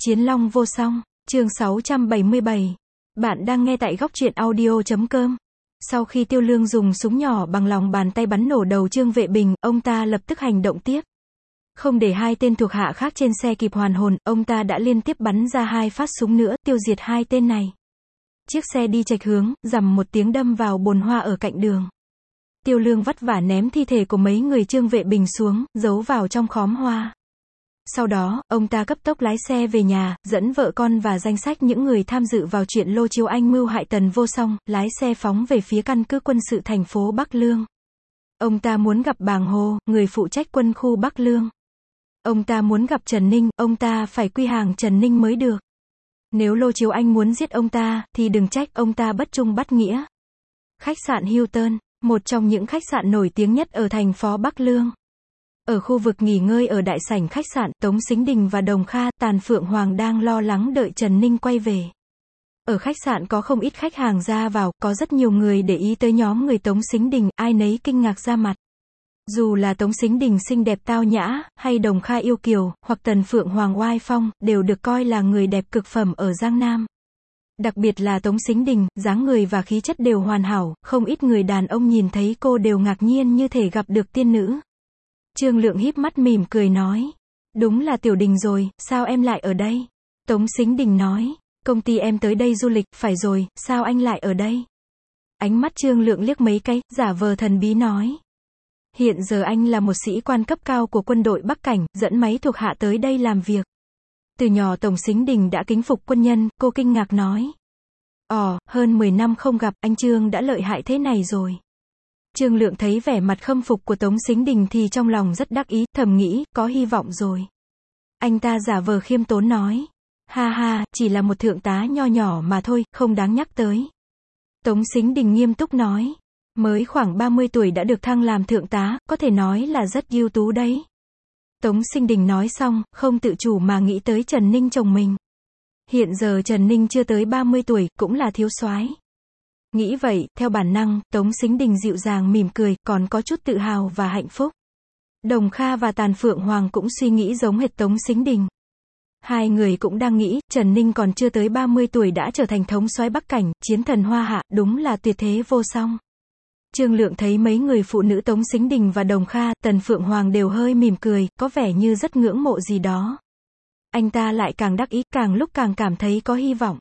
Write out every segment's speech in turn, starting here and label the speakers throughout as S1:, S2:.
S1: Chiến Long vô song, chương 677. Bạn đang nghe tại góc truyện audio.com. Sau khi Tiêu Lương dùng súng nhỏ bằng lòng bàn tay bắn nổ đầu Trương Vệ Bình, ông ta lập tức hành động tiếp. Không để hai tên thuộc hạ khác trên xe kịp hoàn hồn, ông ta đã liên tiếp bắn ra 2 phát súng nữa, tiêu diệt 2 tên này. Chiếc xe đi chệch hướng, rầm một tiếng đâm vào bồn hoa ở cạnh đường. Tiêu Lương vất vả ném thi thể của mấy người Trương Vệ Bình xuống, giấu vào trong khóm hoa. Sau đó, ông ta cấp tốc lái xe về nhà, dẫn vợ con và danh sách những người tham dự vào chuyện Lô Chiếu Anh mưu hại Tần Vô Song, lái xe phóng về phía căn cứ quân sự thành phố Bắc Lương. Ông ta muốn gặp Bàng Hồ, người phụ trách quân khu Bắc Lương. Ông ta muốn gặp Trần Ninh, ông ta phải quy hàng Trần Ninh mới được. Nếu Lô Chiếu Anh muốn giết ông ta, thì đừng trách ông ta bất trung bất nghĩa. Khách sạn Hilton, một trong những khách sạn nổi tiếng nhất ở thành phố Bắc Lương. Ở khu vực nghỉ ngơi ở đại sảnh khách sạn, Tống Sính Đình và Đồng Kha, Tàn Phượng Hoàng đang lo lắng đợi Trần Ninh quay về. Ở khách sạn có không ít khách hàng ra vào, có rất nhiều người để ý tới nhóm người Tống Sính Đình, ai nấy kinh ngạc ra mặt. Dù là Tống Sính Đình xinh đẹp tao nhã, hay Đồng Kha yêu kiều, hoặc Tần Phượng Hoàng oai phong, đều được coi là người đẹp cực phẩm ở Giang Nam. Đặc biệt là Tống Sính Đình, dáng người và khí chất đều hoàn hảo, không ít người đàn ông nhìn thấy cô đều ngạc nhiên như thể gặp được tiên nữ. Trương Lượng híp mắt mỉm cười nói. Đúng là Tiểu Đình rồi, sao em lại ở đây? Tống Sính Đình nói. Công ty em tới đây du lịch, phải rồi, sao anh lại ở đây? Ánh mắt Trương Lượng liếc mấy cái, giả vờ thần bí nói. Hiện giờ anh là một sĩ quan cấp cao của quân đội Bắc Cảnh, dẫn máy thuộc hạ tới đây làm việc. Từ nhỏ Tống Sính Đình đã kính phục quân nhân, cô kinh ngạc nói. Hơn 10 năm không gặp, anh Trương đã lợi hại thế này rồi. Trương Lượng thấy vẻ mặt khâm phục của Tống Sính Đình thì trong lòng rất đắc ý, thầm nghĩ, có hy vọng rồi. Anh ta giả vờ khiêm tốn nói. Ha ha, chỉ là một thượng tá nho nhỏ mà thôi, không đáng nhắc tới. Tống Sính Đình nghiêm túc nói. Mới khoảng 30 tuổi đã được thăng làm thượng tá, có thể nói là rất ưu tú đấy. Tống Sính Đình nói xong, không tự chủ mà nghĩ tới Trần Ninh chồng mình. Hiện giờ Trần Ninh chưa tới 30 tuổi, cũng là thiếu soái. Nghĩ vậy, theo bản năng, Tống Sính Đình dịu dàng mỉm cười, còn có chút tự hào và hạnh phúc. Đồng Kha và Tàn Phượng Hoàng cũng suy nghĩ giống hệt Tống Sính Đình. Hai người cũng đang nghĩ, Trần Ninh còn chưa tới 30 tuổi đã trở thành thống soái Bắc Cảnh, chiến thần Hoa Hạ, đúng là tuyệt thế vô song. Trương Lượng thấy mấy người phụ nữ Tống Sính Đình và Đồng Kha, Tần Phượng Hoàng đều hơi mỉm cười, có vẻ như rất ngưỡng mộ gì đó. Anh ta lại càng đắc ý, càng lúc càng cảm thấy có hy vọng.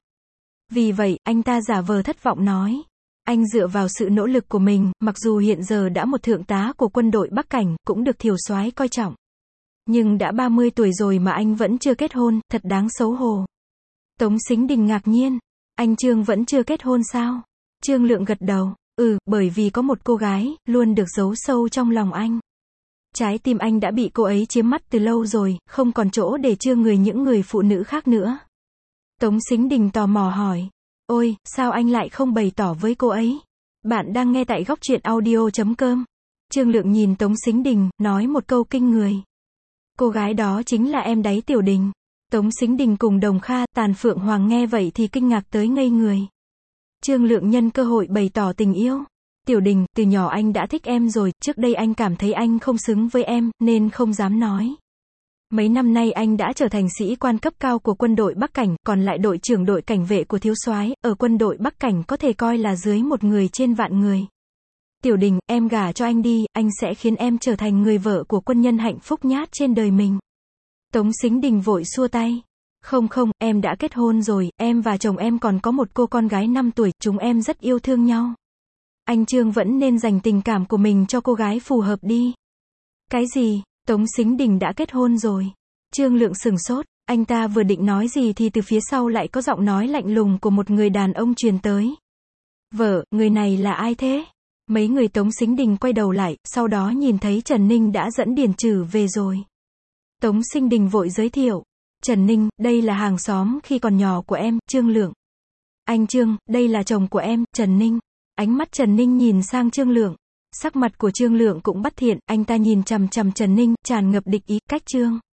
S1: Vì vậy, anh ta giả vờ thất vọng nói. Anh dựa vào sự nỗ lực của mình, mặc dù hiện giờ đã một thượng tá của quân đội Bắc Cảnh, cũng được thiểu soái coi trọng. Nhưng đã 30 tuổi rồi mà anh vẫn chưa kết hôn, thật đáng xấu hổ. Tống Sính Đình ngạc nhiên. Anh Trương vẫn chưa kết hôn sao? Trương Lượng gật đầu. Bởi vì có một cô gái, luôn được giấu sâu trong lòng anh. Trái tim anh đã bị cô ấy chiếm mất từ lâu rồi, không còn chỗ để chứa người những người phụ nữ khác nữa. Tống Sính Đình tò mò hỏi. Ôi, sao anh lại không bày tỏ với cô ấy? Bạn đang nghe tại góc truyện audio.com. Trương Lượng nhìn Tống Sính Đình, nói một câu kinh người. Cô gái đó chính là em đấy Tiểu Đình. Tống Sính Đình cùng Đồng Kha, Tàn Phượng Hoàng nghe vậy thì kinh ngạc tới ngây người. Trương Lượng nhân cơ hội bày tỏ tình yêu. Tiểu Đình, từ nhỏ anh đã thích em rồi, trước đây anh cảm thấy anh không xứng với em, nên không dám nói. Mấy năm nay anh đã trở thành sĩ quan cấp cao của quân đội Bắc Cảnh, còn lại đội trưởng đội cảnh vệ của thiếu soái, ở quân đội Bắc Cảnh có thể coi là dưới một người trên vạn người. Tiểu Đình, em gả cho anh đi, anh sẽ khiến em trở thành người vợ của quân nhân hạnh phúc nhất trên đời mình. Tống Sính Đình vội xua tay. Không, em đã kết hôn rồi, em và chồng em còn có một cô con gái 5 tuổi, chúng em rất yêu thương nhau. Anh Trương vẫn nên dành tình cảm của mình cho cô gái phù hợp đi. Cái gì? Tống Sính Đình đã kết hôn rồi. Trương Lượng sửng sốt, anh ta vừa định nói gì thì từ phía sau lại có giọng nói lạnh lùng của một người đàn ông truyền tới. Vợ, người này là ai thế? Mấy người Tống Sính Đình quay đầu lại, sau đó nhìn thấy Trần Ninh đã dẫn Điền Trừ về rồi. Tống Sính Đình vội giới thiệu. Trần Ninh, đây là hàng xóm khi còn nhỏ của em, Trương Lượng. Anh Trương, đây là chồng của em, Trần Ninh. Ánh mắt Trần Ninh nhìn sang Trương Lượng. Sắc mặt của Trương Lượng cũng bất thiện, anh ta nhìn chằm chằm Trần Ninh, tràn ngập địch ý, cách Trương